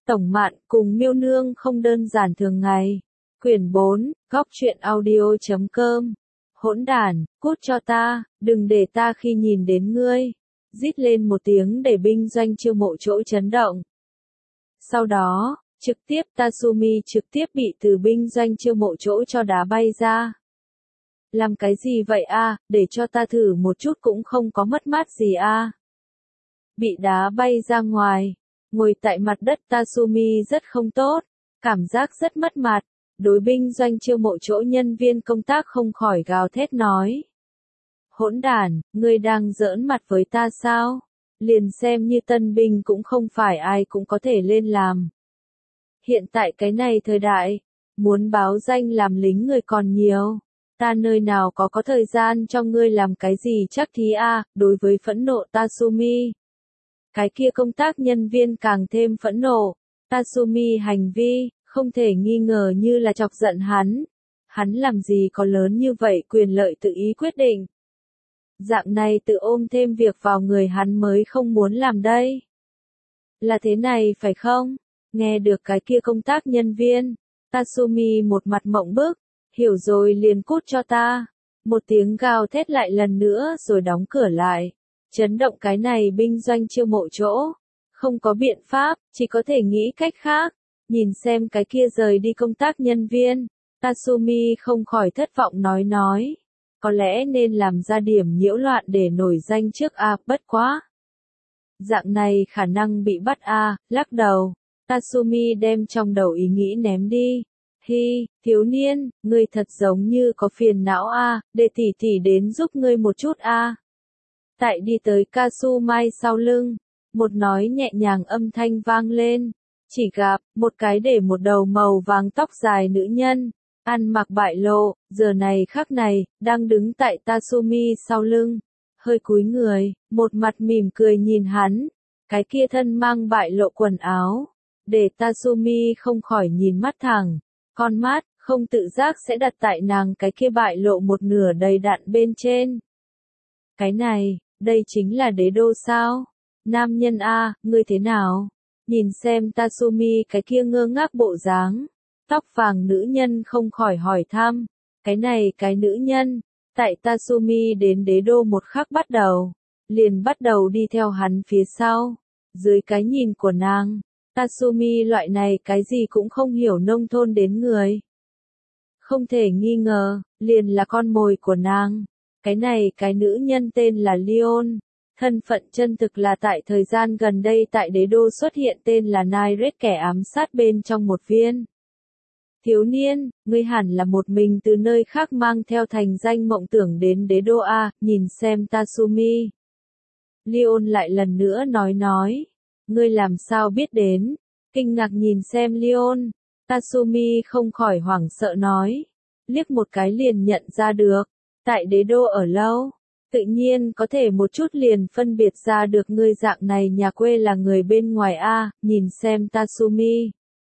Tổng Mạn cùng Miêu Nương không đơn giản thường ngày. Quyển 4, góc truyện audio.com. Hỗn đản, cút cho ta, đừng để ta khi nhìn đến ngươi. Rít lên một tiếng để binh doanh chiêu mộ chỗ chấn động. Sau đó, trực tiếp Tatsumi trực tiếp bị từ binh doanh chiêu mộ chỗ cho đá bay ra. Làm cái gì vậy a, để cho ta thử một chút cũng không có mất mát gì a. Bị đá bay ra ngoài, ngồi tại mặt đất Tatsumi rất không tốt, cảm giác rất mất mặt. Đối binh doanh chiêu mộ chỗ nhân viên công tác không khỏi gào thét nói. Hỗn đản, ngươi đang giỡn mặt với ta sao? Liền xem như tân binh cũng không phải ai cũng có thể lên làm. Hiện tại cái này thời đại, muốn báo danh làm lính người còn nhiều. Ta nơi nào có thời gian cho ngươi làm cái gì chắc thí a. Đối với phẫn nộ Tatsumi. Cái kia công tác nhân viên càng thêm phẫn nộ. Tatsumi hành vi, không thể nghi ngờ như là chọc giận hắn. Hắn làm gì có lớn như vậy quyền lợi tự ý quyết định. Dạng này tự ôm thêm việc vào người hắn mới không muốn làm đây. Là thế này phải không? Nghe được cái kia công tác nhân viên, Tatsumi một mặt mộng bức, hiểu rồi liền cút cho ta. Một tiếng gào thét lại lần nữa rồi đóng cửa lại. Chấn động cái này binh doanh chiêu mộ chỗ. Không có biện pháp, chỉ có thể nghĩ cách khác. Nhìn xem cái kia rời đi công tác nhân viên, Tatsumi không khỏi thất vọng nói. Có lẽ nên làm ra điểm nhiễu loạn để nổi danh trước a, bất quá. Dạng này khả năng bị bắt a, lắc đầu. Tatsumi đem trong đầu ý nghĩ ném đi. Hi, thiếu niên, ngươi thật giống như có phiền não a, để tỷ tỷ đến giúp ngươi một chút a. Tại đi tới Kasumai sau lưng, một nói nhẹ nhàng âm thanh vang lên. Chỉ gặp, một cái để một đầu màu vàng tóc dài nữ nhân, ăn mặc bại lộ, giờ này khắc này, đang đứng tại Tatsumi sau lưng. Hơi cúi người, một mặt mỉm cười nhìn hắn. Cái kia thân mang bại lộ quần áo. Để Tatsumi không khỏi nhìn mắt thẳng. Con mắt, không tự giác sẽ đặt tại nàng cái kia bại lộ một nửa đầy đặn bên trên. Cái này, đây chính là đế đô sao? Nam nhân a, ngươi thế nào? Nhìn xem Tatsumi cái kia ngơ ngác bộ dáng. Tóc vàng nữ nhân không khỏi hỏi thăm. Cái này cái nữ nhân, tại Tatsumi đến đế đô một khắc bắt đầu. Liền bắt đầu đi theo hắn phía sau. Dưới cái nhìn của nàng, Tatsumi loại này cái gì cũng không hiểu nông thôn đến người. Không thể nghi ngờ, liền là con mồi của nàng. Cái này cái nữ nhân tên là Leon. Thân phận chân thực là tại thời gian gần đây tại đế đô xuất hiện tên là Nairet kẻ ám sát bên trong một viên. Thiếu niên, ngươi hẳn là một mình từ nơi khác mang theo thành danh mộng tưởng đến đế đô A, nhìn xem Tatsumi. Leon lại lần nữa nói. Ngươi làm sao biết đến? Kinh ngạc nhìn xem Leon. Tatsumi không khỏi hoảng sợ nói. Liếc một cái liền nhận ra được. Tại đế đô ở lâu. Tự nhiên có thể một chút liền phân biệt ra được ngươi dạng này nhà quê là người bên ngoài a, nhìn xem Tatsumi.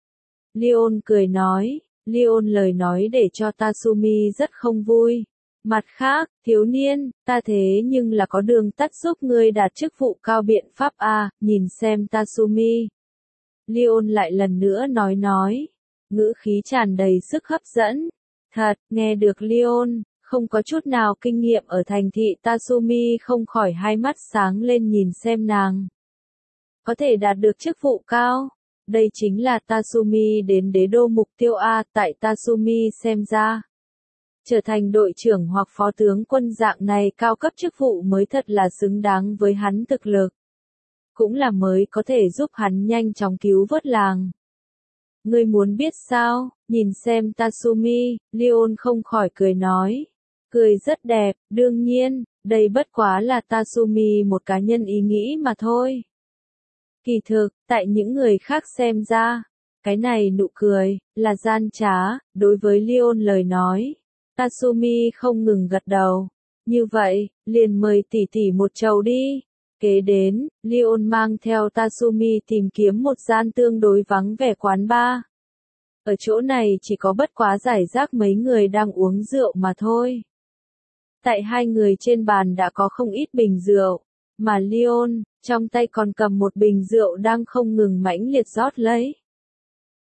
Leon cười nói, Leon lời nói để cho Tatsumi rất không vui. Mặt khác, thiếu niên, ta thế nhưng là có đường tắt giúp ngươi đạt chức vụ cao biện pháp a, nhìn xem Tatsumi. Leon lại lần nữa nói, ngữ khí tràn đầy sức hấp dẫn. Thật, nghe được Leon. Không có chút nào kinh nghiệm ở thành thị Tatsumi không khỏi hai mắt sáng lên nhìn xem nàng. Có thể đạt được chức vụ cao. Đây chính là Tatsumi đến đế đô mục tiêu A tại Tatsumi xem ra. Trở thành đội trưởng hoặc phó tướng quân dạng này cao cấp chức vụ mới thật là xứng đáng với hắn thực lực. Cũng là mới có thể giúp hắn nhanh chóng cứu vớt làng. Ngươi muốn biết sao? Nhìn xem Tatsumi, Leon không khỏi cười nói. Cười rất đẹp, đương nhiên, đây bất quá là Tatsumi một cá nhân ý nghĩ mà thôi. Kỳ thực, tại những người khác xem ra, cái này nụ cười, là gian trá, đối với Leon lời nói. Tatsumi không ngừng gật đầu. Như vậy, liền mời tỷ tỷ một chầu đi. Kế đến, Leon mang theo Tatsumi tìm kiếm một gian tương đối vắng vẻ quán bar. Ở chỗ này chỉ có bất quá rải rác mấy người đang uống rượu mà thôi. Tại hai người trên bàn đã có không ít bình rượu, mà Leon, trong tay còn cầm một bình rượu đang không ngừng mãnh liệt rót lấy.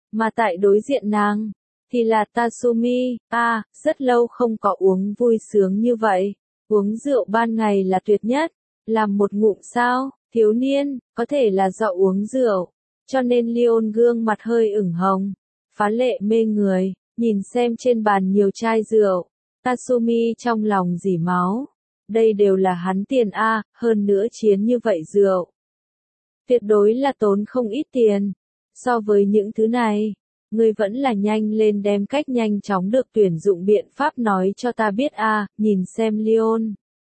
Mà tại đối diện nàng, thì là Tatsumi, rất lâu không có uống vui sướng như vậy. Uống rượu ban ngày là tuyệt nhất, làm một ngụm sao, thiếu niên, có thể là do uống rượu, cho nên Leon gương mặt hơi ửng hồng, phá lệ mê người, nhìn xem trên bàn nhiều chai rượu, Tatsumi trong lòng rỉ máu. Đây đều là hắn tiền hơn nữa chiến như vậy rượu. Tuyệt đối là tốn không ít tiền. So với những thứ này, ngươi vẫn là nhanh lên đem cách nhanh chóng được tuyển dụng biện pháp nói cho ta biết nhìn xem Leon.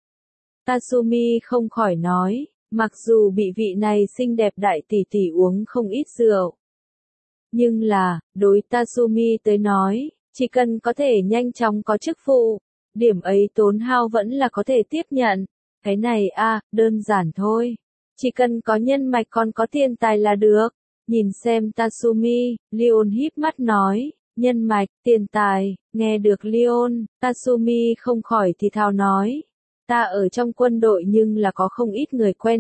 Tatsumi không khỏi nói, mặc dù bị vị này xinh đẹp đại tỷ tỷ uống không ít rượu. Nhưng là, đối Tatsumi tới nói, chỉ cần có thể nhanh chóng có chức vụ, điểm ấy tốn hao vẫn là có thể tiếp nhận. Cái này đơn giản thôi. Chỉ cần có nhân mạch còn có tiền tài là được. Nhìn xem Tatsumi, Leon híp mắt nói, nhân mạch, tiền tài, nghe được Leon, Tatsumi không khỏi thì thào nói, ta ở trong quân đội nhưng là có không ít người quen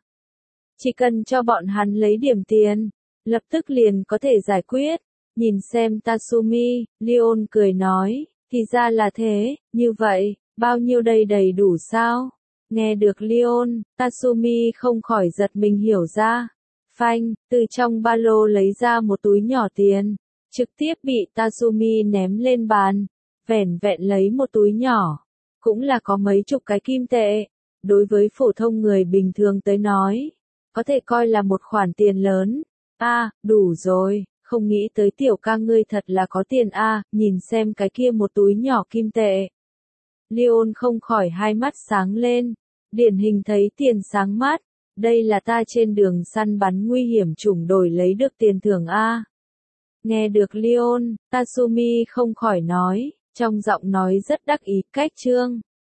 Chỉ cần cho bọn hắn lấy điểm tiền, lập tức liền có thể giải quyết. Nhìn xem Tatsumi, Leon cười nói, thì ra là thế, như vậy, bao nhiêu đây đầy đủ sao? Nghe được Leon, Tatsumi không khỏi giật mình hiểu ra. Phanh, từ trong ba lô lấy ra một túi nhỏ tiền, trực tiếp bị Tatsumi ném lên bàn, vẻn vẹn lấy một túi nhỏ, cũng là có mấy chục cái kim tệ, đối với phổ thông người bình thường tới nói, có thể coi là một khoản tiền lớn. Đủ rồi, không nghĩ tới tiểu ca ngươi thật là có tiền nhìn xem cái kia một túi nhỏ kim tệ. Leon không khỏi hai mắt sáng lên, điển hình thấy tiền sáng mắt. Đây là ta trên đường săn bắn nguy hiểm chủng đổi lấy được tiền thưởng Nghe được Leon, Tatsumi không khỏi nói, trong giọng nói rất đắc ý, cách chương.